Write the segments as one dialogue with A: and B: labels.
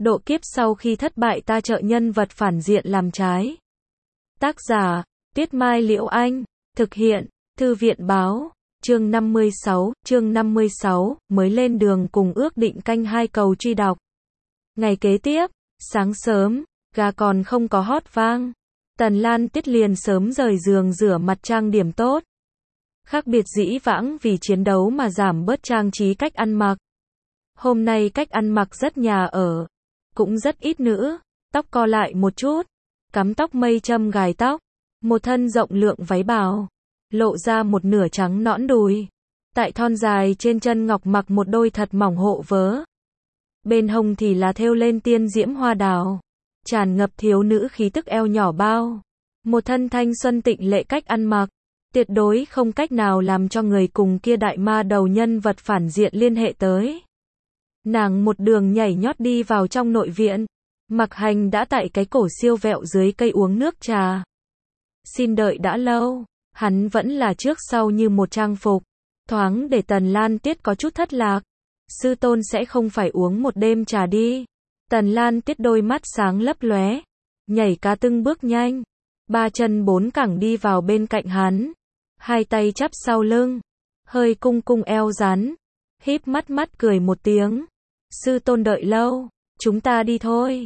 A: Độ kiếp sau khi thất bại ta trợ nhân vật phản diện làm trái. Tác giả, Tuyết Mai Liễu Anh. Thực hiện, Thư viện Báo. Chương 56, mới lên đường cùng ước định canh 2 cầu truy đọc. Ngày kế tiếp, sáng sớm, gà còn không có hót vang. Tần Lan Tiết liền sớm rời giường rửa mặt trang điểm tốt. Khác biệt dĩ vãng vì chiến đấu mà giảm bớt trang trí cách ăn mặc. Hôm nay cách ăn mặc rất nhà ở, cũng rất ít nữ, tóc co lại một chút, cắm tóc mây châm gài tóc, một thân rộng lượng váy bào, lộ ra một nửa trắng nõn đùi. Tại thon dài trên chân ngọc mặc một đôi thật mỏng hộ vớ. Bên hông thì là thêu lên tiên diễm hoa đào, tràn ngập thiếu nữ khí tức eo nhỏ bao. Một thân thanh xuân tịnh lệ cách ăn mặc, tuyệt đối không cách nào làm cho người cùng kia đại ma đầu nhân vật phản diện liên hệ tới. Nàng một đường nhảy nhót đi vào trong nội viện. Mặc Hành đã tại cái cổ siêu vẹo dưới cây uống nước trà. Xin đợi đã lâu, hắn vẫn là trước sau như một trang phục, thoáng để Tần Lan Tiết có chút thất lạc. Sư tôn sẽ không phải uống một đêm trà đi. Tần Lan Tiết đôi mắt sáng lấp lóe, nhảy cá tưng bước nhanh, ba chân bốn cẳng đi vào bên cạnh hắn, hai tay chắp sau lưng, hơi cung cung eo rắn, híp mắt cười một tiếng. Sư tôn đợi lâu, chúng ta đi thôi.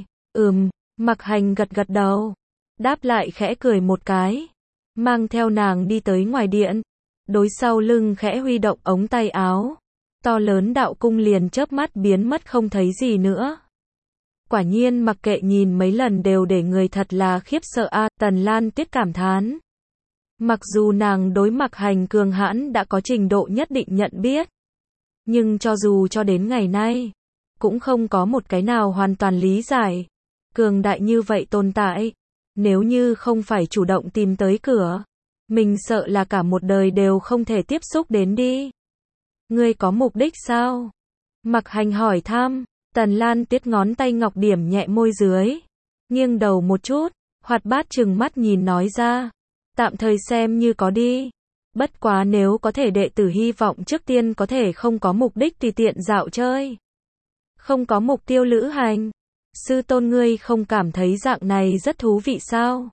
A: Mặc Hành gật gật đầu, đáp lại khẽ cười một cái, mang theo nàng đi tới ngoài điện, đối sau lưng khẽ huy động ống tay áo, to lớn đạo cung liền chớp mắt biến mất không thấy gì nữa. Quả nhiên mặc kệ nhìn mấy lần đều để người thật là khiếp sợ a. Tần Lan Tiết cảm thán. Mặc dù nàng đối Mặc Hành cường hãn đã có trình độ nhất định nhận biết, nhưng cho dù cho đến ngày nay, cũng không có một cái nào hoàn toàn lý giải. Cường đại như vậy tồn tại, nếu như không phải chủ động tìm tới cửa, mình sợ là cả một đời đều không thể tiếp xúc đến đi. Ngươi có mục đích sao? Mặc Hành hỏi thăm. Tần Lan Tiết ngón tay ngọc điểm nhẹ môi dưới, nghiêng đầu một chút, hoạt bát trừng mắt nhìn nói ra. Tạm thời xem như có đi. Bất quá nếu có thể đệ tử hy vọng trước tiên có thể không có mục đích tùy tiện dạo chơi. Không có mục tiêu lữ hành. Sư tôn ngươi không cảm thấy dạng này rất thú vị sao?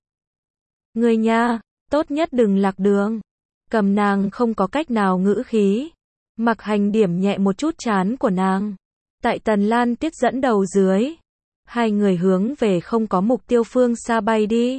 A: Ngươi nha, tốt nhất đừng lạc đường. Cầm nàng không có cách nào ngữ khí. Mặc Hành điểm nhẹ một chút trán của nàng. Tại Tần Lan Tiết dẫn đầu dưới, hai người hướng về không có mục tiêu phương xa bay đi.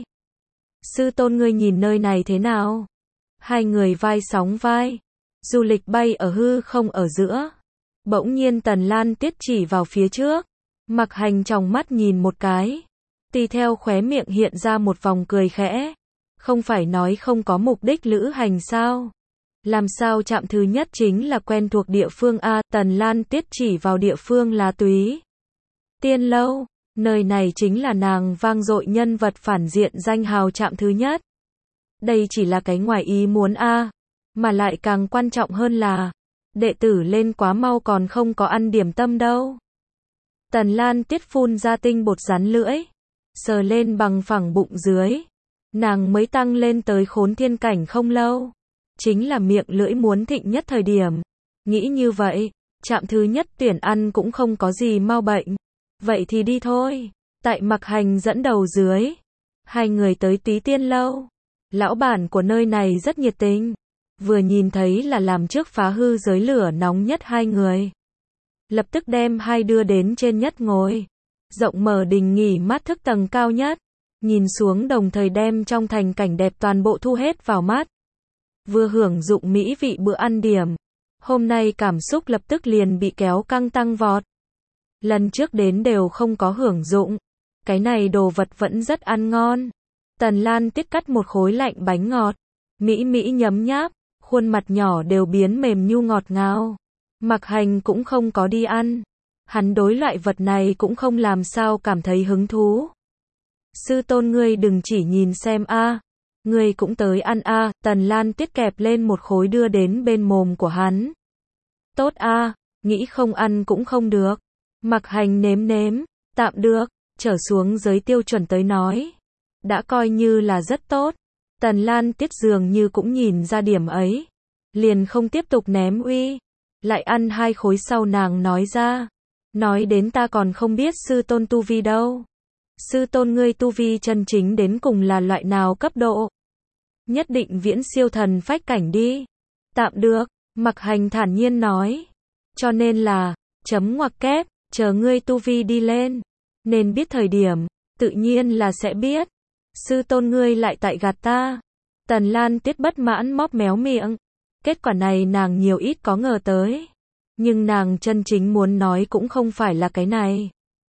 A: Sư tôn ngươi nhìn nơi này thế nào? Hai người vai sóng vai, du lịch bay ở hư không ở giữa. Bỗng nhiên Tần Lan Tiết chỉ vào phía trước. Mặc Hành tròng mắt nhìn một cái, tùy theo khóe miệng hiện ra một vòng cười khẽ. Không phải nói không có mục đích lữ hành sao? Làm sao chạm thứ nhất chính là quen thuộc địa phương a? Tần Lan Tiết chỉ vào địa phương là Túy Tiên Lâu. Nơi này chính là nàng vang dội nhân vật phản diện danh hào chạm thứ nhất. Đây chỉ là cái ngoài ý muốn a, mà lại càng quan trọng hơn là đệ tử lên quá mau còn không có ăn điểm tâm đâu. Tần Lan Tiết phun ra tinh bột rắn lưỡi, sờ lên bằng phẳng bụng dưới. Nàng mới tăng lên tới khốn thiên cảnh không lâu, chính là miệng lưỡi muốn thịnh nhất thời điểm. Nghĩ như vậy, trạm thứ nhất tuyển ăn cũng không có gì mau bệnh. Vậy thì đi thôi. Tại Mặc Hành dẫn đầu dưới, hai người tới Túy Tiên Lâu. Lão bản của nơi này rất nhiệt tình, vừa nhìn thấy là làm trước phá hư giới lửa nóng nhất hai người, lập tức đem hai đưa đến trên nhất ngồi. Rộng mở đình nghỉ mát thức tầng cao nhất, nhìn xuống đồng thời đem trong thành cảnh đẹp toàn bộ thu hết vào mắt. Vừa hưởng dụng mỹ vị bữa ăn điểm, hôm nay cảm xúc lập tức liền bị kéo căng tăng vọt. Lần trước đến đều không có hưởng dụng, cái này đồ vật vẫn rất ăn ngon. Tần Lan Tiết cắt một khối lạnh bánh ngọt, mỹ mỹ nhấm nháp, khuôn mặt nhỏ đều biến mềm nhu ngọt ngào. Mặc Hành cũng không có đi ăn, hắn đối loại vật này cũng không làm sao cảm thấy hứng thú. Sư tôn ngươi đừng chỉ nhìn xem a, ngươi cũng tới ăn a. Tần Lan Tiết kẹp lên một khối đưa đến bên mồm của hắn. Tốt a, nghĩ không ăn cũng không được. Mặc Hành nếm, tạm được, trở xuống giới tiêu chuẩn tới nói, đã coi như là rất tốt. Tần Lan Tiết dường như cũng nhìn ra điểm ấy, liền không tiếp tục ném uy, lại ăn hai khối sau nàng nói ra, Nói đến ta còn không biết sư tôn tu vi đâu. Sư tôn ngươi tu vi chân chính đến cùng là loại nào cấp độ? Nhất định viễn siêu thần phách cảnh đi. Tạm được, Mặc Hành thản nhiên nói. Cho nên là, chấm ngoặc kép, chờ ngươi tu vi đi lên. Nên biết thời điểm, tự nhiên là sẽ biết. Sư tôn ngươi lại tại gạt ta. Tần Lan Tiết bất mãn móc méo miệng. Kết quả này nàng nhiều ít có ngờ tới. Nhưng nàng chân chính muốn nói cũng không phải là cái này.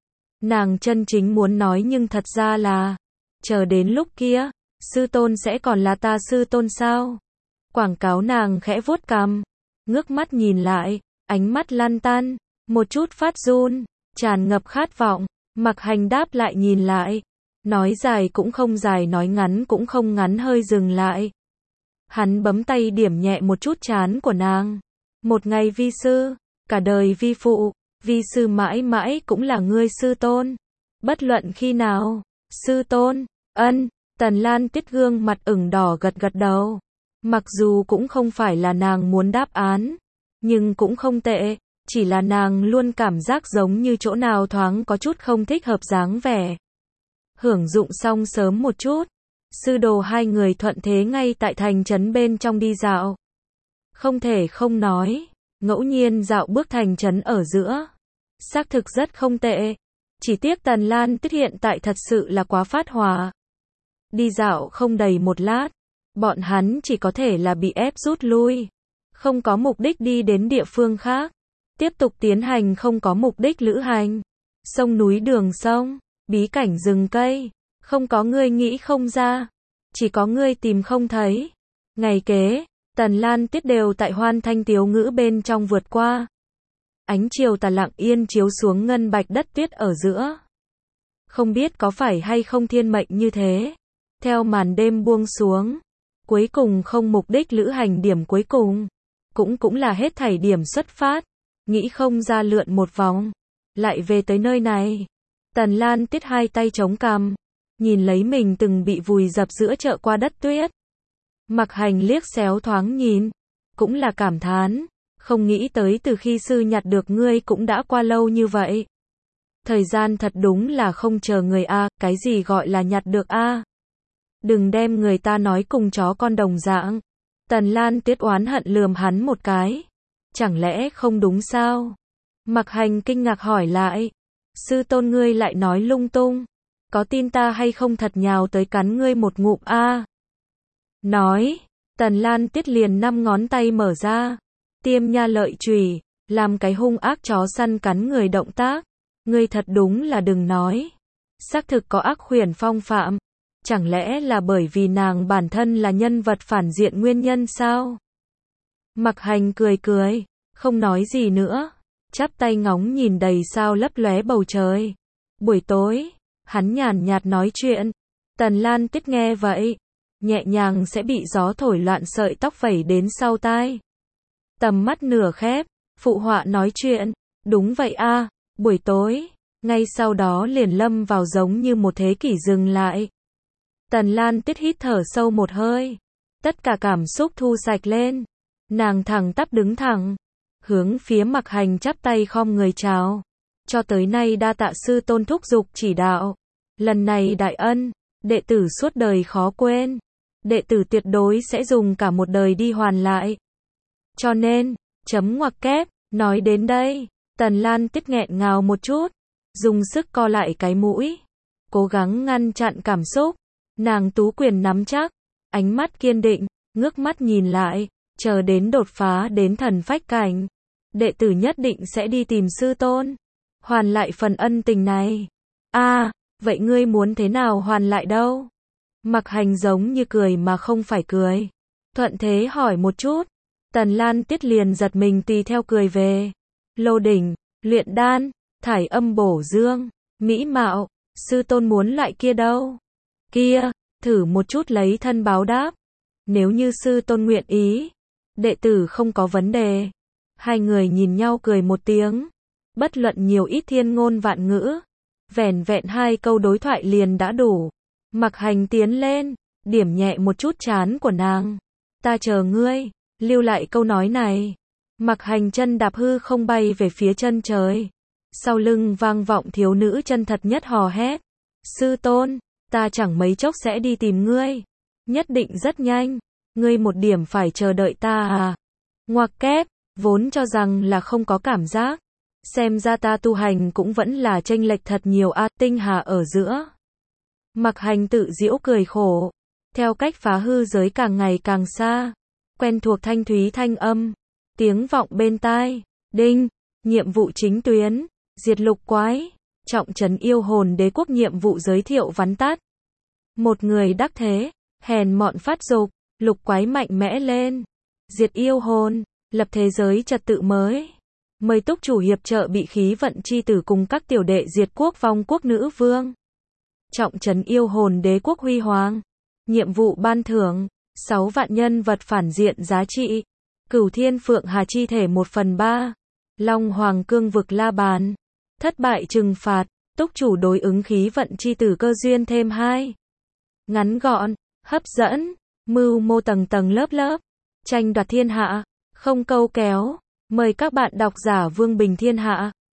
A: Nàng chân chính muốn nói nhưng thật ra là, chờ đến lúc kia, sư tôn sẽ còn là ta sư tôn sao? Quảng cáo nàng khẽ vuốt cằm, ngước mắt nhìn lại, ánh mắt lăn tăn, một chút phát run, tràn ngập khát vọng. Mặc Hành đáp lại nhìn lại, nói dài cũng không dài, nói ngắn cũng không ngắn, hơi dừng lại. Hắn bấm tay điểm nhẹ một chút trán của nàng. Một ngày vi sư, cả đời vi phụ, vi sư mãi mãi cũng là ngươi sư tôn. Bất luận khi nào, sư tôn, ân. Tần Lan Tiết gương mặt ửng đỏ gật gật đầu. Mặc dù cũng không phải là nàng muốn đáp án, nhưng cũng không tệ, chỉ là nàng luôn cảm giác giống như chỗ nào thoáng có chút không thích hợp dáng vẻ. Hưởng dụng xong sớm một chút, sư đồ hai người thuận thế ngay tại thành trấn bên trong đi dạo. Không thể không nói, ngẫu nhiên dạo bước thành trấn ở giữa, xác thực rất không tệ. Chỉ tiếc Tần Lan Tiết hiện tại thật sự là quá phát hỏa. Đi dạo không đầy một lát, bọn hắn chỉ có thể là bị ép rút lui. Không có mục đích đi đến địa phương khác. Tiếp tục tiến hành không có mục đích lữ hành. Sông núi đường sông, bí cảnh rừng cây. Không có ngươi nghĩ không ra. Chỉ có ngươi tìm không thấy. Ngày kế, Tần Lan Tiết đều tại hoan thanh tiếu ngữ bên trong vượt qua. Ánh chiều tà lặng yên chiếu xuống ngân bạch đất tuyết ở giữa. Không biết có phải hay không thiên mệnh như thế. Theo màn đêm buông xuống, cuối cùng không mục đích lữ hành điểm cuối cùng, cũng là hết thảy điểm xuất phát, nghĩ không ra lượn một vòng, lại về tới nơi này. Tần Lan Tiết hai tay chống cằm, nhìn lấy mình từng bị vùi dập giữa chợ qua đất tuyết. Mặc Hành liếc xéo thoáng nhìn, cũng là cảm thán, không nghĩ tới từ khi sư nhặt được ngươi cũng đã qua lâu như vậy. Thời gian thật đúng là không chờ người a, cái gì gọi là nhặt được a? Đừng đem người ta nói cùng chó con đồng dạng. Tần Lan Tiết oán hận lườm hắn một cái. Chẳng lẽ không đúng sao? Mặc Hành kinh ngạc hỏi lại. Sư tôn ngươi lại nói lung tung. Có tin ta hay không thật nhào tới cắn ngươi một ngụm a? Nói. Tần Lan Tiết liền 5 ngón tay mở ra. Tiêm nha lợi chùy, làm cái hung ác chó săn cắn người động tác. Ngươi thật đúng là đừng nói. Xác thực có ác khuyển phong phạm. Chẳng lẽ là bởi vì nàng bản thân là nhân vật phản diện nguyên nhân sao? Mặc Hành cười cười, không nói gì nữa, chắp tay ngóng nhìn đầy sao lấp lóe bầu trời. Buổi tối, hắn nhàn nhạt nói chuyện. Tần Lan Tiết nghe vậy, nhẹ nhàng sẽ bị gió thổi loạn sợi tóc vẩy đến sau tai. Tầm mắt nửa khép, phụ họa nói chuyện. Đúng vậy a, buổi tối, ngay sau đó liền lâm vào giống như một thế kỷ dừng lại. Tần Lan Tiết hít thở sâu một hơi, tất cả cảm xúc thu sạch lên, nàng thẳng tắp đứng thẳng, hướng phía Mặc Hành chắp tay khom người chào. Cho tới nay đa tạ sư tôn thúc giục chỉ đạo, lần này đại ân, đệ tử suốt đời khó quên, đệ tử tuyệt đối sẽ dùng cả một đời đi hoàn lại. Cho nên, chấm ngoặc kép, nói đến đây, Tần Lan Tiết nghẹn ngào một chút, dùng sức co lại cái mũi, cố gắng ngăn chặn cảm xúc. Nàng tú quyền nắm chắc, ánh mắt kiên định, ngước mắt nhìn lại, chờ đến đột phá đến thần phách cảnh. Đệ tử nhất định sẽ đi tìm sư tôn, hoàn lại phần ân tình này. Vậy ngươi muốn thế nào hoàn lại đâu? Mặc Hành giống như cười mà không phải cười. Thuận thế hỏi một chút, Tần Lan Tiết liền giật mình tùy theo cười về. Lô đỉnh, luyện đan, thải âm bổ dương, mỹ mạo, sư tôn muốn lại kia đâu? Kia, thử một chút lấy thân báo đáp. Nếu như sư tôn nguyện ý, đệ tử không có vấn đề. Hai người nhìn nhau cười một tiếng. Bất luận nhiều ít thiên ngôn vạn ngữ, vẻn vẹn 2 câu đối thoại liền đã đủ. Mặc Hành tiến lên, điểm nhẹ một chút trán của nàng. Ta chờ ngươi, lưu lại câu nói này. Mặc Hành chân đạp hư không bay về phía chân trời. Sau lưng vang vọng thiếu nữ chân thật nhất hò hét. Sư tôn, ta chẳng mấy chốc sẽ đi tìm ngươi. Nhất định rất nhanh. Ngươi một điểm phải chờ đợi ta à? Ngoặc kép, vốn cho rằng là không có cảm giác. Xem ra ta tu hành cũng vẫn là chênh lệch thật nhiều a, tinh hà ở giữa. Mặc Hành tự giễu cười khổ. Theo cách phá hư giới càng ngày càng xa. Quen thuộc thanh thúy thanh âm. Tiếng vọng bên tai. Đinh, nhiệm vụ chính tuyến. Diệt lục quái. Trọng trấn yêu hồn đế quốc nhiệm vụ giới thiệu vắn tắt. Một người đắc thế. Hèn mọn phát dục. Lục quái mạnh mẽ lên. Diệt yêu hồn. Lập thế giới trật tự mới. Mời túc chủ hiệp trợ bị khí vận chi tử cùng các tiểu đệ diệt quốc vong quốc nữ vương. Trọng trấn yêu hồn đế quốc huy hoàng. Nhiệm vụ ban thưởng. 6 vạn nhân vật phản diện giá trị. Cửu thiên phượng hà chi thể 1/3. Long hoàng cương vực la bàn. Thất bại trừng phạt. Túc chủ đối ứng khí vận chi tử cơ duyên thêm 2. Ngắn gọn. Hấp dẫn. Mưu mô tầng tầng lớp lớp. Tranh đoạt thiên hạ. Không câu kéo. Mời các bạn độc giả Vương Bình Thiên Hạ.